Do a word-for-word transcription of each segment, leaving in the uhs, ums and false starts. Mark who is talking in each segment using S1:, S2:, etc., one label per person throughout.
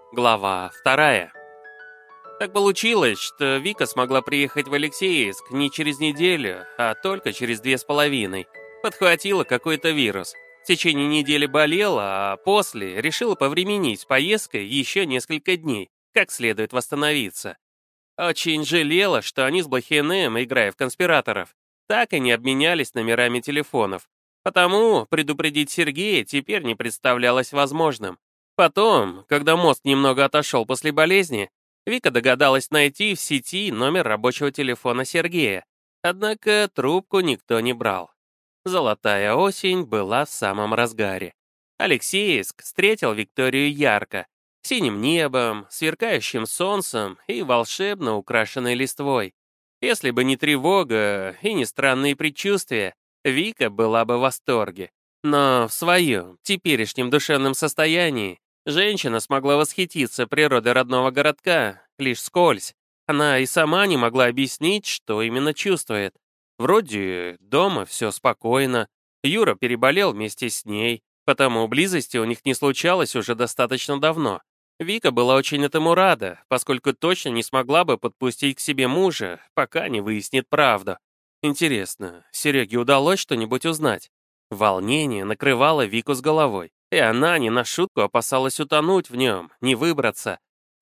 S1: Глава вторая. Так получилось, что Вика смогла приехать в Алексеевск не через неделю, а только через две с половиной. Подхватила какой-то вирус. В течение недели болела, а после решила повременить с поездкой еще несколько дней, как следует восстановиться. Очень жалела, что они с Блохиным, играя в конспираторов, так и не обменялись номерами телефонов. Потому предупредить Сергея теперь не представлялось возможным. Потом, когда мозг немного отошел после болезни, Вика догадалась найти в сети номер рабочего телефона Сергея. Однако трубку никто не брал. Золотая осень была в самом разгаре. Алексеевск встретил Викторию ярко, синим небом, сверкающим солнцем и волшебно украшенной листвой. Если бы не тревога и не странные предчувствия, Вика была бы в восторге. Но в своем теперешнем душевном состоянии женщина смогла восхититься природой родного городка лишь вскользь. Она и сама не могла объяснить, что именно чувствует. Вроде дома все спокойно, Юра переболел вместе с ней, потому близости у них не случалось уже достаточно давно. Вика была очень этому рада, поскольку точно не смогла бы подпустить к себе мужа, пока не выяснит правду. Интересно, Сереге удалось что-нибудь узнать? Волнение накрывало Вику с головой, и она не на шутку опасалась утонуть в нем, не выбраться.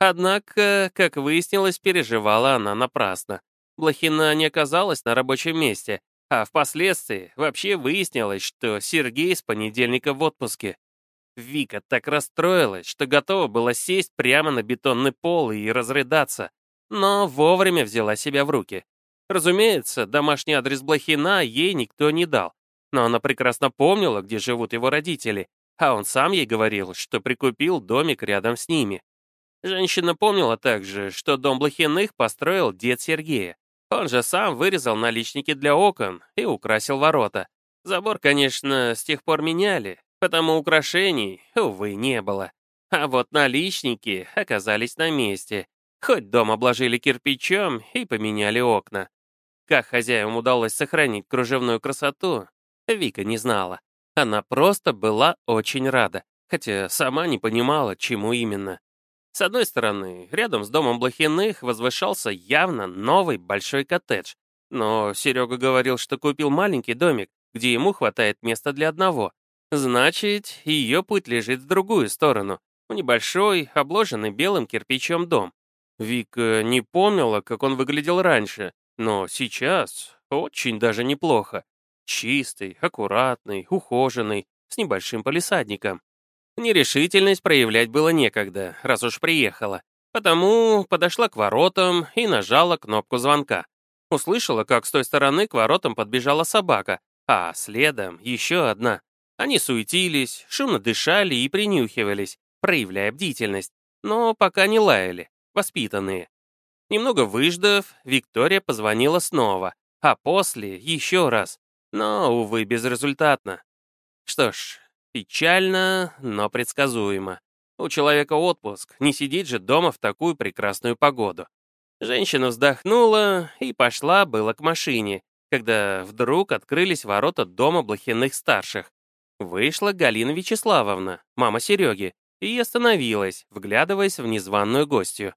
S1: Однако, как выяснилось, переживала она напрасно. Блохина не оказалась на рабочем месте, а впоследствии вообще выяснилось, что Сергей с понедельника в отпуске. Вика так расстроилась, что готова была сесть прямо на бетонный пол и разрыдаться, но вовремя взяла себя в руки. Разумеется, домашний адрес Блохина ей никто не дал, но она прекрасно помнила, где живут его родители, а он сам ей говорил, что прикупил домик рядом с ними. Женщина помнила также, что дом Блохиных построил дед Сергея. Он же сам вырезал наличники для окон и украсил ворота. Забор, конечно, с тех пор меняли, потому украшений, увы, не было. А вот наличники оказались на месте. Хоть дом обложили кирпичом и поменяли окна. Как хозяевам удалось сохранить кружевную красоту, Вика не знала. Она просто была очень рада, хотя сама не понимала, чему именно. С одной стороны, рядом с домом Блохиных возвышался явно новый большой коттедж, но Серега говорил, что купил маленький домик, где ему хватает места для одного. Значит, ее путь лежит в другую сторону, в небольшой, обложенный белым кирпичом дом. Вика не помнила, как он выглядел раньше, но сейчас очень даже неплохо. Чистый, аккуратный, ухоженный, с небольшим палисадником. Нерешительность проявлять было некогда, раз уж приехала. Потому подошла к воротам и нажала кнопку звонка. Услышала, как с той стороны к воротам подбежала собака, а следом еще одна. Они суетились, шумно дышали и принюхивались, проявляя бдительность, но пока не лаяли, воспитанные. Немного выждав, Виктория позвонила снова, а после еще раз, но, увы, безрезультатно. Что ж, печально, но предсказуемо. У человека отпуск, не сидеть же дома в такую прекрасную погоду. Женщина вздохнула и пошла было к машине, когда вдруг открылись ворота дома Блохиных-старших. Вышла Галина Вячеславовна, мама Сереги, и остановилась, вглядываясь в незваную гостью.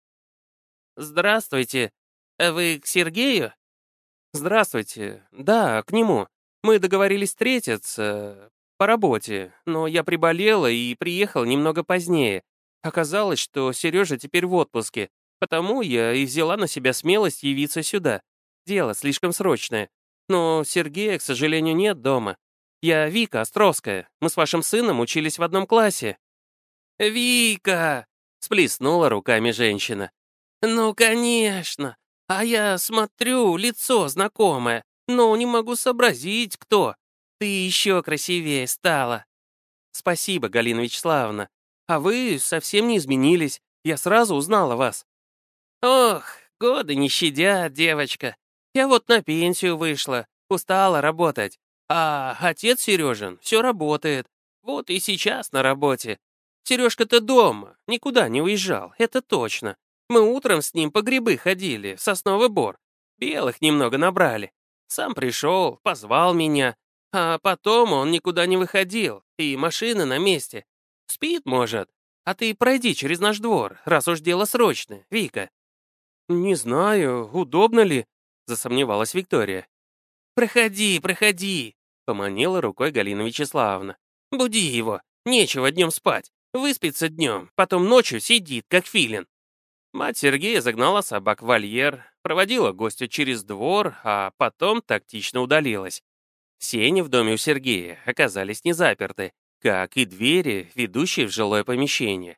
S1: «Здравствуйте. Вы к Сергею?» «Здравствуйте. Да, к нему. Мы договорились встретиться по работе, но я приболела и приехал немного позднее. Оказалось, что Сережа теперь в отпуске, потому я и взяла на себя смелость явиться сюда. Дело слишком срочное. Но Сергея, к сожалению, нет дома. Я Вика Островская. Мы с вашим сыном учились в одном классе». «Вика!» — сплеснула руками женщина. «Ну, конечно. А я смотрю, лицо знакомое, но не могу сообразить, кто. Ты еще красивее стала». «Спасибо, Галина Вячеславовна. А вы совсем не изменились. Я сразу узнала вас». «Ох, годы не щадят, девочка. Я вот на пенсию вышла, устала работать. А отец Сережин все работает. Вот и сейчас на работе. Сережка-то дома, никуда не уезжал, это точно. Мы утром с ним по грибы ходили, в сосновый бор. Белых немного набрали. Сам пришел, позвал меня. А потом он никуда не выходил, и машина на месте. Спит, может. А ты пройди через наш двор, раз уж дело срочное, Вика». «Не знаю, удобно ли?» — засомневалась Виктория. «Проходи, проходи», — поманила рукой Галина Вячеславовна. «Буди его, нечего днем спать. Выспится днем, потом ночью сидит, как филин». Мать Сергея загнала собак в вольер, проводила гостя через двор, а потом тактично удалилась. Сени в доме у Сергея оказались не заперты, как и двери, ведущие в жилое помещение.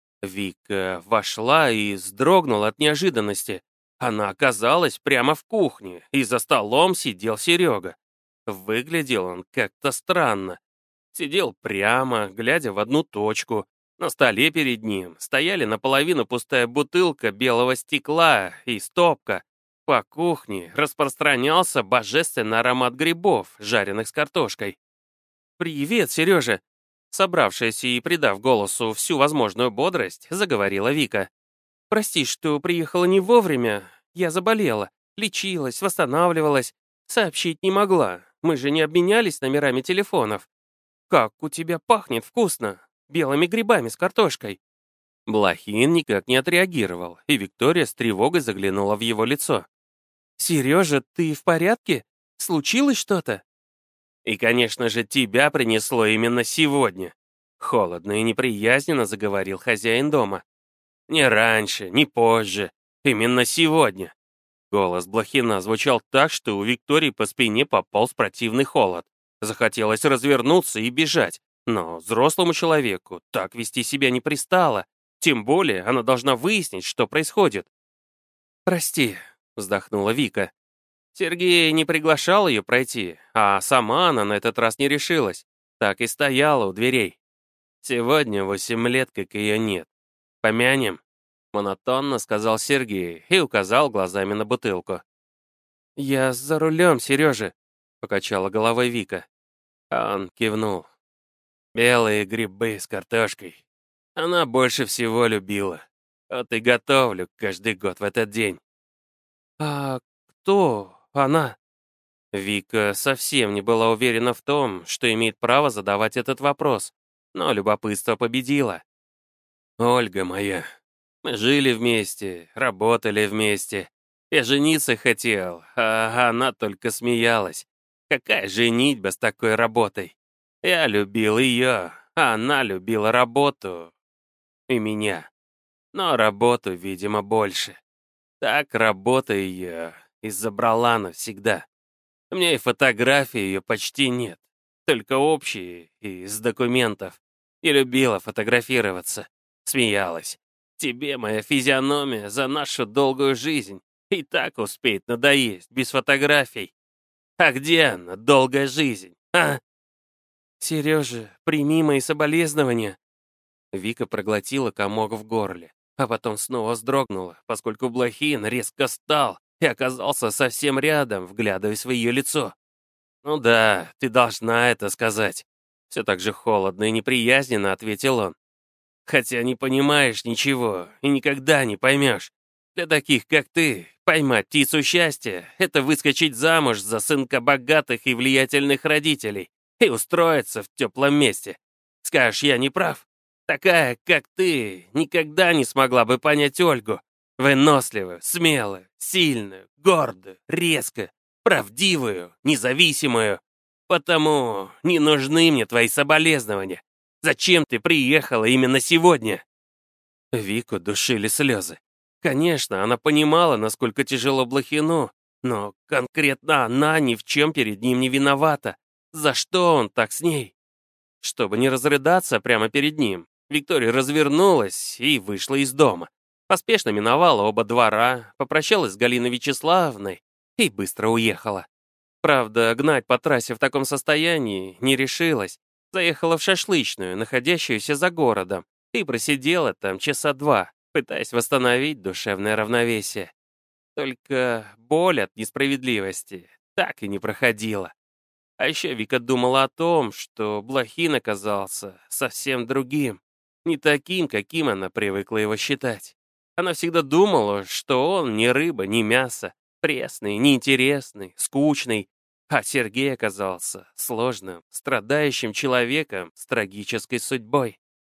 S1: Вика вошла и вздрогнула от неожиданности. Она оказалась прямо в кухне, и за столом сидел Серега. Выглядел он как-то странно. Сидел прямо, глядя в одну точку. На столе перед ним стояли наполовину пустая бутылка белого стекла и стопка. По кухне распространялся божественный аромат грибов, жареных с картошкой. «Привет, Сережа!» Собравшись и придав голосу всю возможную бодрость, заговорила Вика. «Прости, что приехала не вовремя. Я заболела, лечилась, восстанавливалась. Сообщить не могла. Мы же не обменялись номерами телефонов. Как у тебя пахнет вкусно! Белыми грибами с картошкой!» Блохин никак не отреагировал, и Виктория с тревогой заглянула в его лицо. «Сережа, ты в порядке? Случилось что-то?» «И, конечно же, тебя принесло именно сегодня», — холодно и неприязненно заговорил хозяин дома. «Не раньше, не позже, именно сегодня». Голос Блохина звучал так, что у Виктории по спине пополз противный холод. Захотелось развернуться и бежать, но взрослому человеку так вести себя не пристало. Тем более она должна выяснить, что происходит. «Прости», — вздохнула Вика. Сергей не приглашал ее пройти, а сама она на этот раз не решилась. Так и стояла у дверей. Сегодня восемь лет, как ее нет. Помянем? Монотонно сказал Сергей и указал глазами на бутылку. «Я за рулем, Сережа», — покачала головой Вика. Он кивнул. «Белые грибы с картошкой. Она больше всего любила. Вот и готовлю каждый год в этот день». «А кто она?» Вика совсем не была уверена в том, что имеет право задавать этот вопрос, но любопытство победило. «Ольга моя. Мы жили вместе, работали вместе. Я жениться хотел, а она только смеялась. Какая женитьба с такой работой? Я любил ее, а она любила работу. И меня. Но работу, видимо, больше. Так работа ее и забрала навсегда. У меня и фотографий ее почти нет, только общие и из документов. И любила фотографироваться, смеялась. Тебе моя физиономия за нашу долгую жизнь и так успеет надоесть без фотографий. А где она, долгая жизнь, а? Сережа, прими мои соболезнования. Вика проглотила комок в горле, а потом снова вздрогнула, поскольку Блохин резко встал и оказался совсем рядом, вглядываясь в ее лицо. «Ну да, ты должна это сказать», — все так же холодно и неприязненно ответил он. «Хотя не понимаешь ничего и никогда не поймешь. Для таких, как ты, поймать птицу счастья — это выскочить замуж за сынка богатых и влиятельных родителей и устроиться в теплом месте. Скажешь, я не прав? Такая, как ты, никогда не смогла бы понять Ольгу. Выносливую, смелую, сильную, гордую, резкую, правдивую, независимую. Потому не нужны мне твои соболезнования. Зачем ты приехала именно сегодня?» Вику душили слезы. Конечно, она понимала, насколько тяжело Блохину, но конкретно она ни в чем перед ним не виновата. За что он так с ней? Чтобы не разрыдаться прямо перед ним, Виктория развернулась и вышла из дома. Поспешно миновала оба двора, попрощалась с Галиной Вячеславовной и быстро уехала. Правда, гнать по трассе в таком состоянии не решилась. Заехала в шашлычную, находящуюся за городом, и просидела там часа два, пытаясь восстановить душевное равновесие. Только боль от несправедливости так и не проходила. А еще Вика думала о том, что Блохин оказался совсем другим, не таким, каким она привыкла его считать. Она всегда думала, что он ни рыба, ни мясо, пресный, неинтересный, скучный, а Сергей оказался сложным, страдающим человеком с трагической судьбой.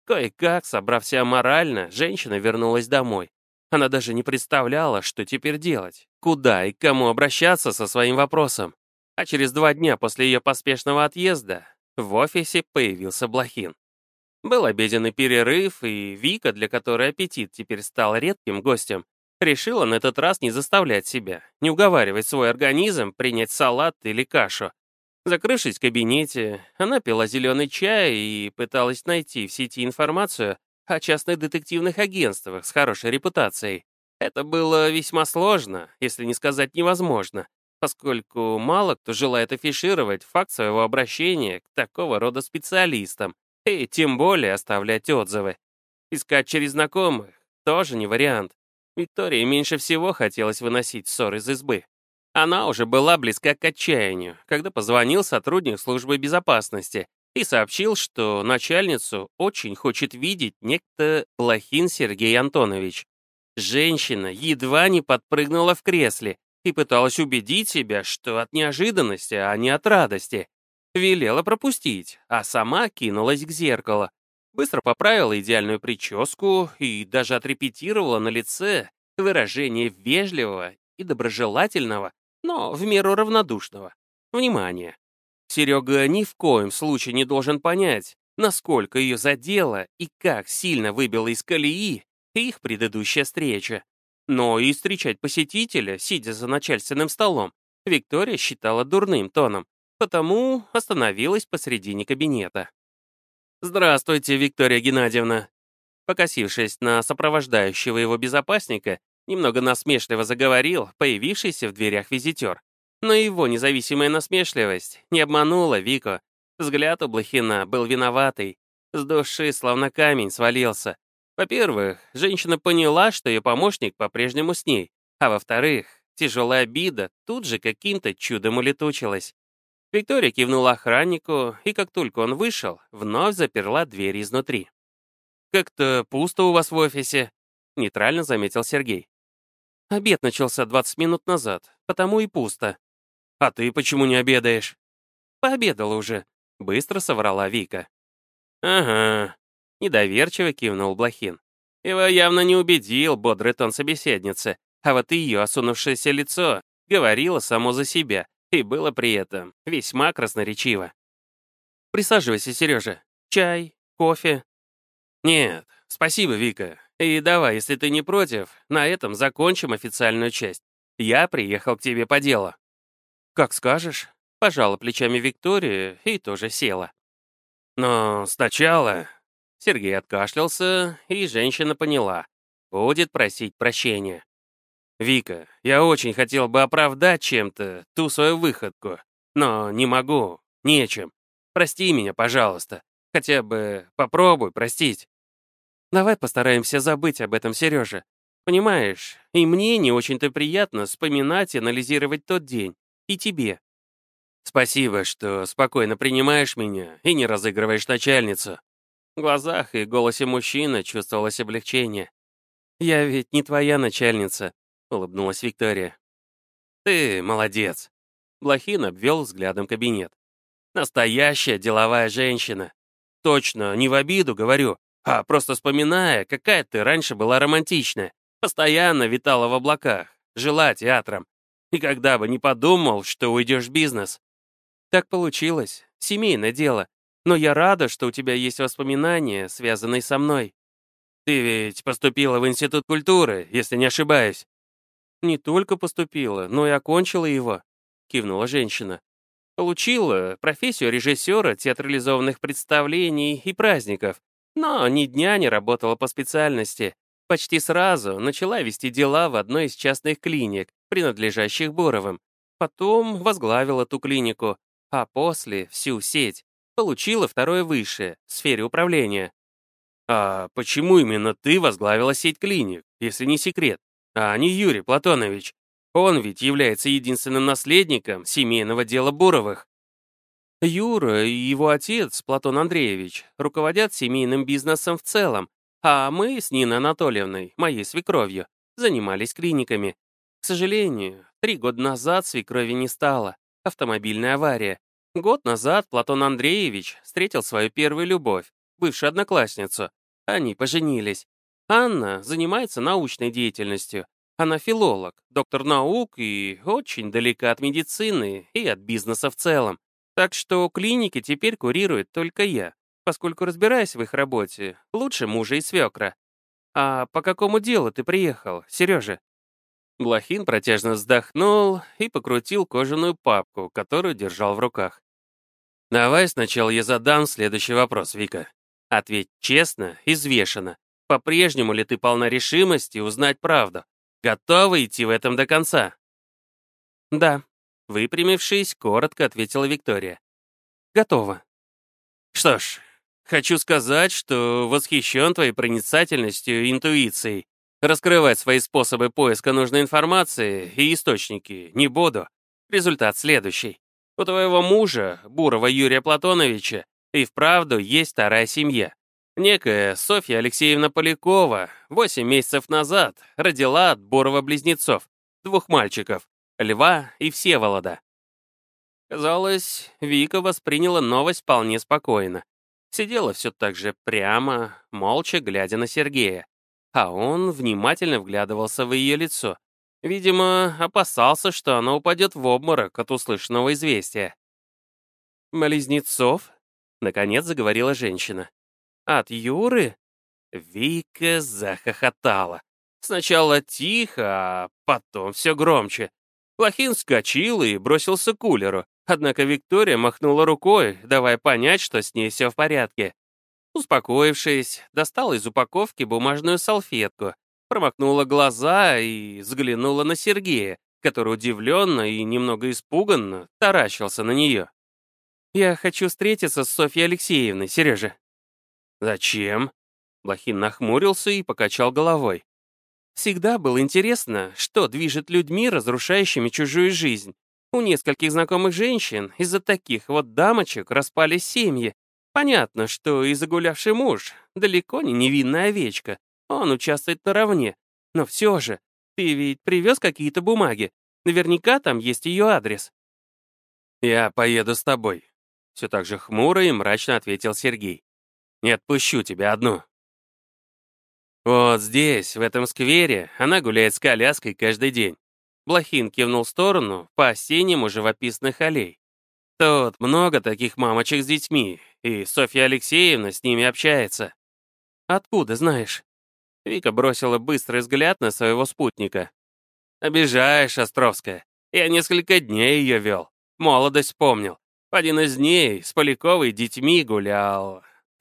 S1: Кое-как, собрав себя морально, женщина вернулась домой. Она даже не представляла, что теперь делать, куда и к кому обращаться со своим вопросом. А через два дня после ее поспешного отъезда в офисе появился Блохин. Был обеденный перерыв, и Вика, для которой аппетит теперь стал редким гостем, решила на этот раз не заставлять себя, не уговаривать свой организм принять салат или кашу. Закрывшись в кабинете, она пила зеленый чай и пыталась найти в сети информацию о частных детективных агентствах с хорошей репутацией. Это было весьма сложно, если не сказать невозможно, поскольку мало кто желает афишировать факт своего обращения к такого рода специалистам, и тем более оставлять отзывы. Искать через знакомых тоже не вариант. Виктории меньше всего хотелось выносить ссор из избы. Она уже была близка к отчаянию, когда позвонил сотрудник службы безопасности и сообщил, что начальницу очень хочет видеть некто Блохин Сергей Антонович. Женщина едва не подпрыгнула в кресле и пыталась убедить себя, что от неожиданности, а не от радости. Велела пропустить, а сама кинулась к зеркалу. Быстро поправила идеальную прическу и даже отрепетировала на лице выражение вежливого и доброжелательного, но в меру равнодушного внимания. Серега ни в коем случае не должен понять, насколько ее задело и как сильно выбила из колеи их предыдущая встреча. Но и встречать посетителя, сидя за начальственным столом, Виктория считала дурным тоном, потому остановилась посредине кабинета. «Здравствуйте, Виктория Геннадьевна!» Покосившись на сопровождающего его безопасника, немного насмешливо заговорил появившийся в дверях визитер. Но его независимая насмешливость не обманула Вику. Взгляд у Блохина был виноватый. С души словно камень свалился. Во-первых, женщина поняла, что ее помощник по-прежнему с ней. А во-вторых, тяжелая обида тут же каким-то чудом улетучилась. Виктория кивнула охраннику, и как только он вышел, вновь заперла дверь изнутри. «Как-то пусто у вас в офисе», — нейтрально заметил Сергей. «Обед начался двадцать минут назад, потому и пусто». «А ты почему не обедаешь?» «Пообедала уже», — быстро соврала Вика. «Ага», — недоверчиво кивнул Блохин. Его явно не убедил бодрый тон собеседницы, а вот ее осунувшееся лицо говорило само за себя и было при этом весьма красноречиво. «Присаживайся, Сережа. Чай, кофе?» «Нет, спасибо, Вика. И давай, если ты не против, на этом закончим официальную часть. Я приехал к тебе по делу». «Как скажешь», — пожала плечами Виктория и тоже села. «Но сначала...» Сергей откашлялся, и женщина поняла. Будет просить прощения. «Вика, я очень хотел бы оправдать чем-то ту свою выходку, но не могу, нечем. Прости меня, пожалуйста. Хотя бы попробуй простить». «Давай постараемся забыть об этом, Сережа. Понимаешь, и мне не очень-то приятно вспоминать и анализировать тот день. И тебе». «Спасибо, что спокойно принимаешь меня и не разыгрываешь начальницу». В глазах и голосе мужчины чувствовалось облегчение. «Я ведь не твоя начальница», — улыбнулась Виктория. «Ты молодец». Блохин обвел взглядом кабинет. «Настоящая деловая женщина. Точно, не в обиду говорю, а просто вспоминая, какая ты раньше была романтичная, постоянно витала в облаках, жила театром. Никогда бы не подумал, что уйдешь в бизнес». «Так получилось. Семейное дело. Но я рада, что у тебя есть воспоминания, связанные со мной». «Ты ведь поступила в Институт культуры, если не ошибаюсь». «Не только поступила, но и окончила его», — кивнула женщина. «Получила профессию режиссера театрализованных представлений и праздников, но ни дня не работала по специальности. Почти сразу начала вести дела в одной из частных клиник, принадлежащих Боровым. Потом возглавила ту клинику, а после всю сеть. Получила второе высшее в сфере управления». «А почему именно ты возглавила сеть клиник, если не секрет, а не Юрий Платонович? Он ведь является единственным наследником семейного дела Буровых». «Юра и его отец, Платон Андреевич, руководят семейным бизнесом в целом, а мы с Ниной Анатольевной, моей свекровью, занимались клиниками. К сожалению, три года назад свекрови не стало. Автомобильная авария. Год назад Платон Андреевич встретил свою первую любовь, бывшую одноклассницу, Они поженились. Анна занимается научной деятельностью. Она филолог, доктор наук и очень далека от медицины и от бизнеса в целом. Так что клиники теперь курирует только я, поскольку разбираюсь в их работе лучше мужа и свекра. А по какому делу ты приехал, Сережа? Блохин протяжно вздохнул и покрутил кожаную папку, которую держал в руках. «Давай сначала я задам следующий вопрос, Вика. Ответь честно и взвешенно. По-прежнему ли ты полна решимости узнать правду? Готова идти в этом до конца?» «Да», — выпрямившись, коротко ответила Виктория. «Готова». «Что ж, хочу сказать, что восхищен твоей проницательностью и интуицией. Раскрывать свои способы поиска нужной информации и источники не буду. Результат следующий. У твоего мужа, Бурова Юрия Платоновича, и вправду есть вторая семья. Некая Софья Алексеевна Полякова восемь месяцев назад родила от Бурова близнецов, двух мальчиков, Льва и Всеволода. Казалось, Вика восприняла новость вполне спокойно. Сидела все так же прямо, молча глядя на Сергея. А он внимательно вглядывался в ее лицо. Видимо, опасался, что она упадет в обморок от услышанного известия. «Близнецов?» — наконец заговорила женщина. «От Юры?» Вика захохотала. Сначала тихо, а потом все громче. Блохин вскочил и бросился к кулеру, однако Виктория махнула рукой, давая понять, что с ней все в порядке. Успокоившись, достала из упаковки бумажную салфетку, промокнула глаза и взглянула на Сергея, который удивленно и немного испуганно таращился на нее. «Я хочу встретиться с Софьей Алексеевной, Сережа». «Зачем?» Блохин нахмурился и покачал головой. «Всегда было интересно, что движет людьми, разрушающими чужую жизнь. У нескольких знакомых женщин из-за таких вот дамочек распались семьи. Понятно, что и загулявший муж далеко не невинная овечка. Он участвует наравне. Но все же, ты ведь привез какие-то бумаги. Наверняка там есть ее адрес». «Я поеду с тобой», — все так же хмуро и мрачно ответил Сергей. «Не отпущу тебя одну». «Вот здесь, в этом сквере, она гуляет с коляской каждый день». Блохин кивнул в сторону по-осеннему живописных аллей. «Тут много таких мамочек с детьми, и Софья Алексеевна с ними общается». «Откуда знаешь?» Вика бросила быстрый взгляд на своего спутника. «Обижаешь, Островская. Я несколько дней ее вел. Молодость помнил. В один из дней с Поляковой детьми гулял».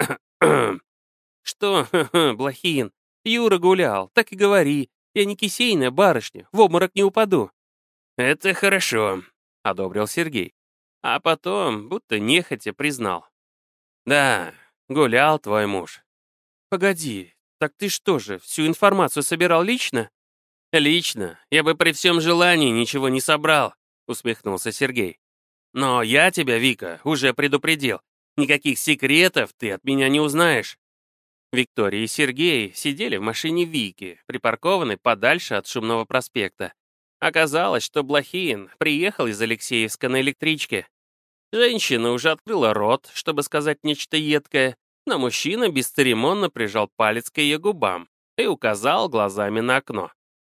S1: «Что, Блохин? Юра гулял, так и говори. Я не кисейная барышня, в обморок не упаду». «Это хорошо», — одобрил Сергей. А потом, будто нехотя, признал. «Да, гулял твой муж». «Погоди, так ты что же, всю информацию собирал лично?» «Лично. Я бы при всем желании ничего не собрал», — усмехнулся Сергей. «Но я тебя, Вика, уже предупредил. Никаких секретов ты от меня не узнаешь». Виктория и Сергей сидели в машине Вики, припаркованной подальше от шумного проспекта. Оказалось, что Блохин приехал из Алексеевска на электричке. Женщина уже открыла рот, чтобы сказать нечто едкое, но мужчина бесцеремонно прижал палец к ее губам и указал глазами на окно.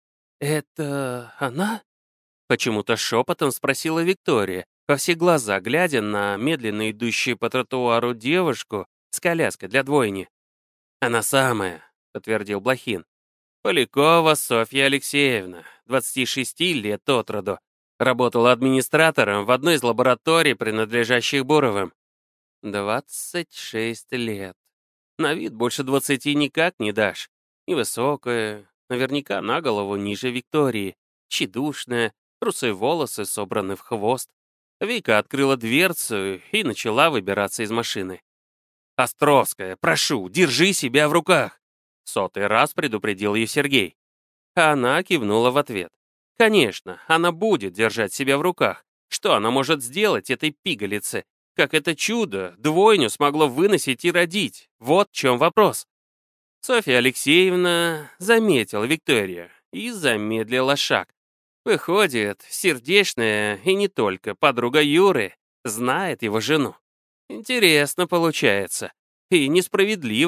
S1: «Это она?» Почему-то шепотом спросила Виктория, во все глаза глядя на медленно идущую по тротуару девушку с коляской для двойни. «Она самая», — подтвердил Блохин. «Полякова Софья Алексеевна, двадцати шести лет от роду. Работала администратором в одной из лабораторий, принадлежащих Буровым». «Двадцать шесть лет. На вид больше двадцати никак не дашь. Невысокая, наверняка на голову ниже Виктории, тщедушная, русые волосы собраны в хвост». Вика открыла дверцу и начала выбираться из машины. «Островская, прошу, держи себя в руках!» Сотый раз предупредил ее Сергей. Она кивнула в ответ. Конечно, она будет держать себя в руках. Что она может сделать этой пигалице? Как это чудо двойню смогло выносить и родить? Вот в чем вопрос. Софья Алексеевна заметила Викторию и замедлила шаг. Выходит, сердечная и не только подруга Юры знает его жену. Интересно получается. И несправедливо,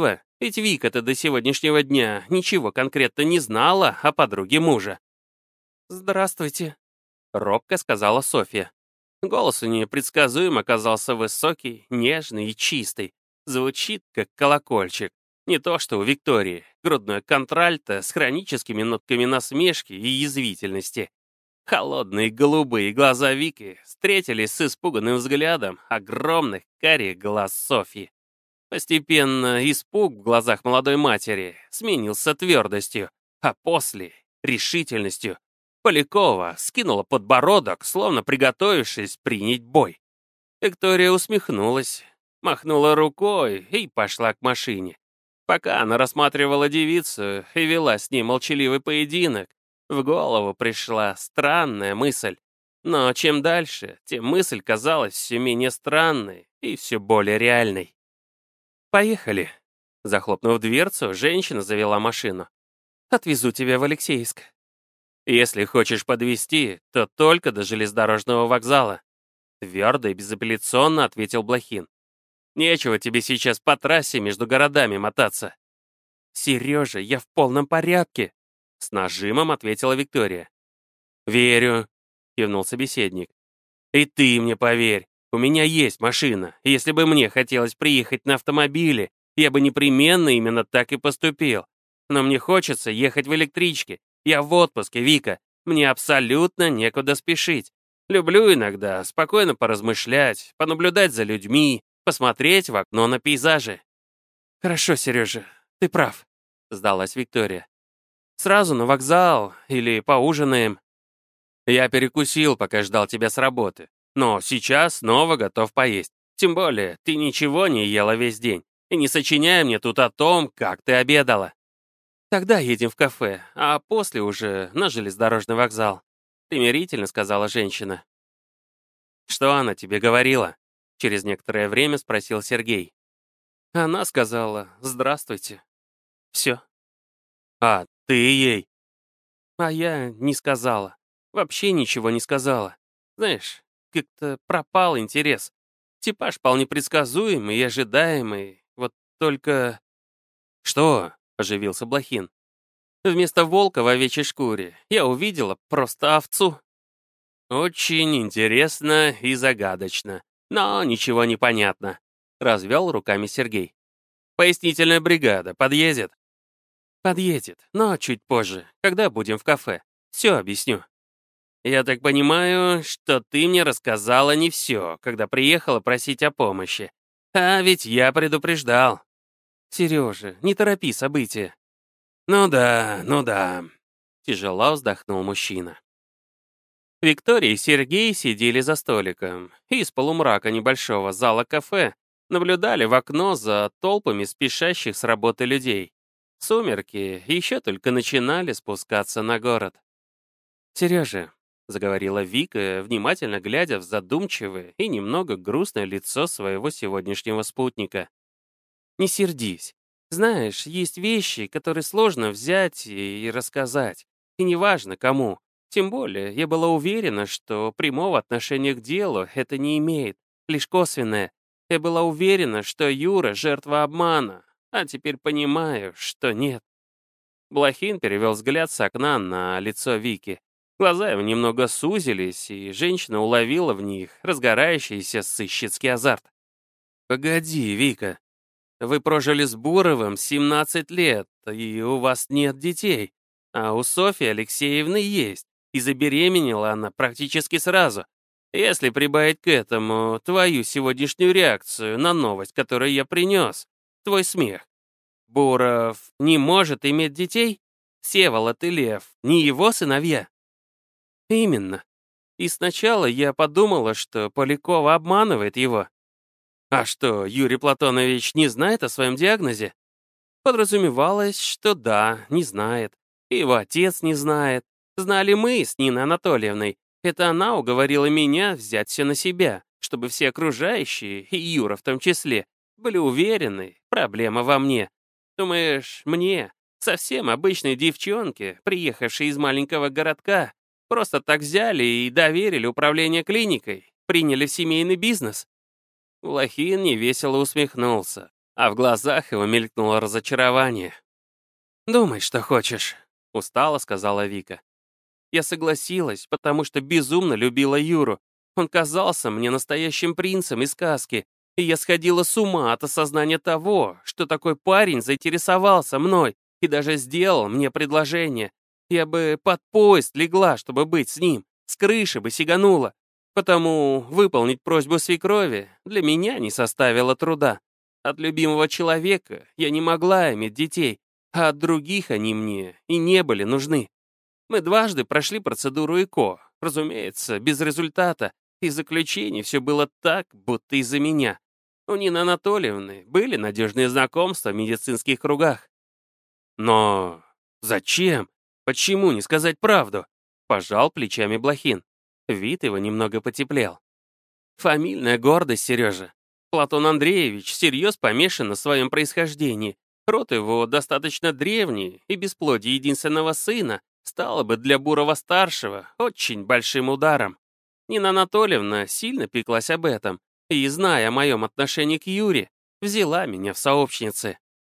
S1: Ведь Вика-то до сегодняшнего дня ничего конкретно не знала о подруге мужа. «Здравствуйте», — робко сказала Софья. Голос у нее предсказуемо оказался высокий, нежный и чистый. Звучит, как колокольчик. Не то что у Виктории, грудное контральто с хроническими нотками насмешки и язвительности. Холодные голубые глаза Вики встретились с испуганным взглядом огромных карих глаз Софьи. Постепенно испуг в глазах молодой матери сменился твердостью, а после — решительностью. Полякова скинула подбородок, словно приготовившись принять бой. Виктория усмехнулась, махнула рукой и пошла к машине. Пока она рассматривала девицу и вела с ней молчаливый поединок, в голову пришла странная мысль. Но чем дальше, тем мысль казалась все менее странной и все более реальной. «Поехали!» Захлопнув дверцу, женщина завела машину. «Отвезу тебя в Алексеевск». «Если хочешь подвезти, то только до железнодорожного вокзала», твердо и безапелляционно ответил Блохин. «Нечего тебе сейчас по трассе между городами мотаться». «Сережа, я в полном порядке», — с нажимом ответила Виктория. «Верю», — кивнул собеседник. «И ты мне поверь, у меня есть машина, и если бы мне хотелось приехать на автомобиле, я бы непременно именно так и поступил. Но мне хочется ехать в электричке. Я в отпуске, Вика, мне абсолютно некуда спешить. Люблю иногда спокойно поразмышлять, понаблюдать за людьми, посмотреть в окно на пейзажи». «Хорошо, Сережа, ты прав», — сдалась Виктория. «Сразу на вокзал или поужинаем». «Я перекусил, пока ждал тебя с работы, но сейчас снова готов поесть. Тем более, ты ничего не ела весь день, и не сочиняй мне тут о том, как ты обедала». «Тогда едем в кафе, а после уже на железнодорожный вокзал», — примирительно сказала женщина. «Что она тебе говорила?» — через некоторое время спросил Сергей. Она сказала «Здравствуйте». Все. «А ты ей?» А я не сказала. Вообще ничего не сказала. Знаешь, как-то пропал интерес. Типаж вполне предсказуемый и ожидаемый. Вот только... «Что?» — оживился Блохин. «Вместо волка в овечьей шкуре я увидела просто овцу». «Очень интересно и загадочно, но ничего не понятно», — развел руками Сергей. «Пояснительная бригада подъедет?» «Подъедет, но чуть позже, когда будем в кафе. Все объясню». «Я так понимаю, что ты мне рассказала не все, когда приехала просить о помощи. А ведь я предупреждал». «Сережа, не торопи события». «Ну да, ну да», — тяжело вздохнул мужчина. Виктория и Сергей сидели за столиком и из полумрака небольшого зала кафе наблюдали в окно за толпами спешащих с работы людей. Сумерки еще только начинали спускаться на город. «Сережа», — заговорила Вика, внимательно глядя в задумчивое и немного грустное лицо своего сегодняшнего спутника. «Не сердись. Знаешь, есть вещи, которые сложно взять и рассказать, и неважно кому. Тем более, я была уверена, что прямого отношения к делу это не имеет, лишь косвенное. Я была уверена, что Юра — жертва обмана, а теперь понимаю, что нет». Блохин перевел взгляд с окна на лицо Вики. Глаза его немного сузились, и женщина уловила в них разгорающийся сыщицкий азарт. «Погоди, Вика, вы прожили с Буровым семнадцать лет, и у вас нет детей, а у Софьи Алексеевны есть, и забеременела она практически сразу. Если прибавить к этому твою сегодняшнюю реакцию на новость, которую я принес, твой смех. Буров не может иметь детей? Всеволод и Лев не его сыновья?» «Именно. И сначала я подумала, что Полякова обманывает его. А что, Юрий Платонович не знает о своем диагнозе? Подразумевалось, что да, не знает. И его отец не знает. Знали мы с Ниной Анатольевной. Это она уговорила меня взять все на себя, чтобы все окружающие, и Юра в том числе, были уверены, проблема во мне. Думаешь, мне, совсем обычной девчонке, приехавшей из маленького городка, просто так взяли и доверили управление клиникой, приняли в семейный бизнес?» Блохин невесело усмехнулся. а в глазах его мелькнуло разочарование. «Думай, что хочешь», — устало сказала Вика. «Я согласилась, потому что безумно любила Юру. Он казался мне настоящим принцем из сказки, и я сходила с ума от осознания того, что такой парень заинтересовался мной и даже сделал мне предложение. Я бы под поезд легла, чтобы быть с ним, с крыши бы сиганула. Потому выполнить просьбу свекрови для меня не составило труда. От любимого человека я не могла иметь детей, а от других они мне и не были нужны. Мы дважды прошли процедуру ЭКО, разумеется, без результата, и в заключении все было так, будто из-за меня. У Нины Анатольевны были надежные знакомства в медицинских кругах. Но зачем? Почему не сказать правду? Пожал плечами Блохин. Вид его немного потеплел. Фамильная гордость, Сережа. Платон Андреевич всерьез помешан на своем происхождении. Род его достаточно древний, и бесплодие единственного сына стало бы для Бурова-старшего очень большим ударом. Нина Анатольевна сильно пеклась об этом, и, зная о моем отношении к Юре, взяла меня в сообщницы.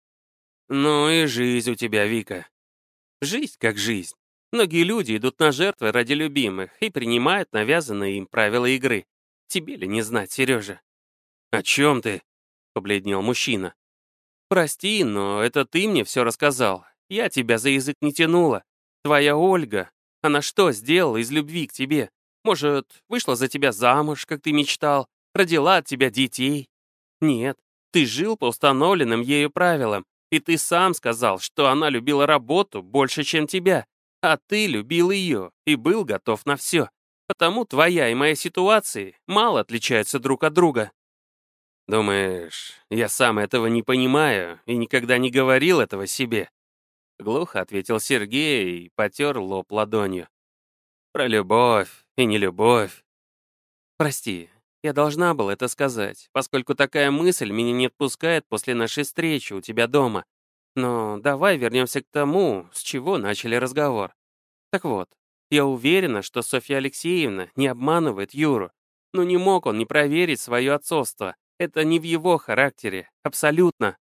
S1: Ну и жизнь у тебя, Вика. Жизнь как жизнь. Многие люди идут на жертвы ради любимых и принимают навязанные им правила игры. Тебе ли не знать, Сережа? «О чем ты?» — побледнел мужчина. «Прости, но это ты мне все рассказал. Я тебя за язык не тянула. Твоя Ольга, она что сделала из любви к тебе? Может, вышла за тебя замуж, как ты мечтал, родила от тебя детей? Нет, ты жил по установленным ею правилам, и ты сам сказал, что она любила работу больше, чем тебя, а ты любил ее и был готов на все. Потому твоя и моя ситуации мало отличаются друг от друга». «Думаешь, я сам этого не понимаю и никогда не говорил этого себе?» Глухо ответил Сергей и потер лоб ладонью. «Про любовь и нелюбовь». «Прости, я должна была это сказать, поскольку такая мысль меня не отпускает после нашей встречи у тебя дома. Но давай вернемся к тому, с чего начали разговор. Так вот, я уверена, что Софья Алексеевна не обманывает Юру. Но не мог он не проверить свое отцовство. Это не в его характере, абсолютно.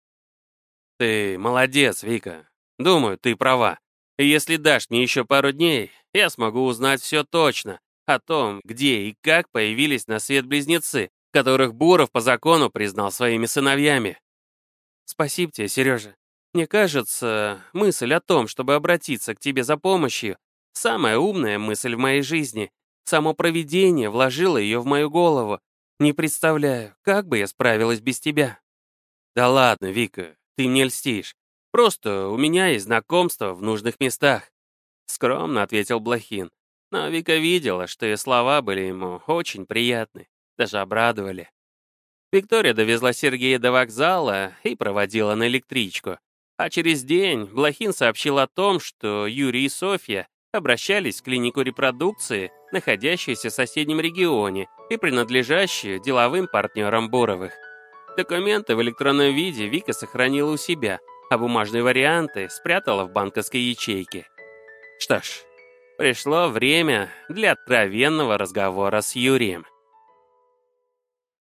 S1: Ты молодец, Вика. Думаю, ты права. И если дашь мне еще пару дней, я смогу узнать все точно о том, где и как появились на свет близнецы, которых Буров по закону признал своими сыновьями. Спасибо тебе, Сережа. Мне кажется, мысль о том, чтобы обратиться к тебе за помощью, самая умная мысль в моей жизни. Само провидение вложило ее в мою голову. Не представляю, как бы я справилась без тебя. Да ладно, Вика, ты мне льстишь. Просто у меня есть знакомство в нужных местах. Скромно ответил Блохин. Но Вика видела, что ее слова были ему очень приятны, даже обрадовали. Виктория довезла Сергея до вокзала и проводила на электричку. А через день Блохин сообщил о том, что Юрий и Софья обращались в клинику репродукции, находящуюся в соседнем регионе и принадлежащую деловым партнерам Буровых. Документы в электронном виде Вика сохранила у себя, а бумажные варианты спрятала в банковской ячейке. Что ж, пришло время для откровенного разговора с Юрием.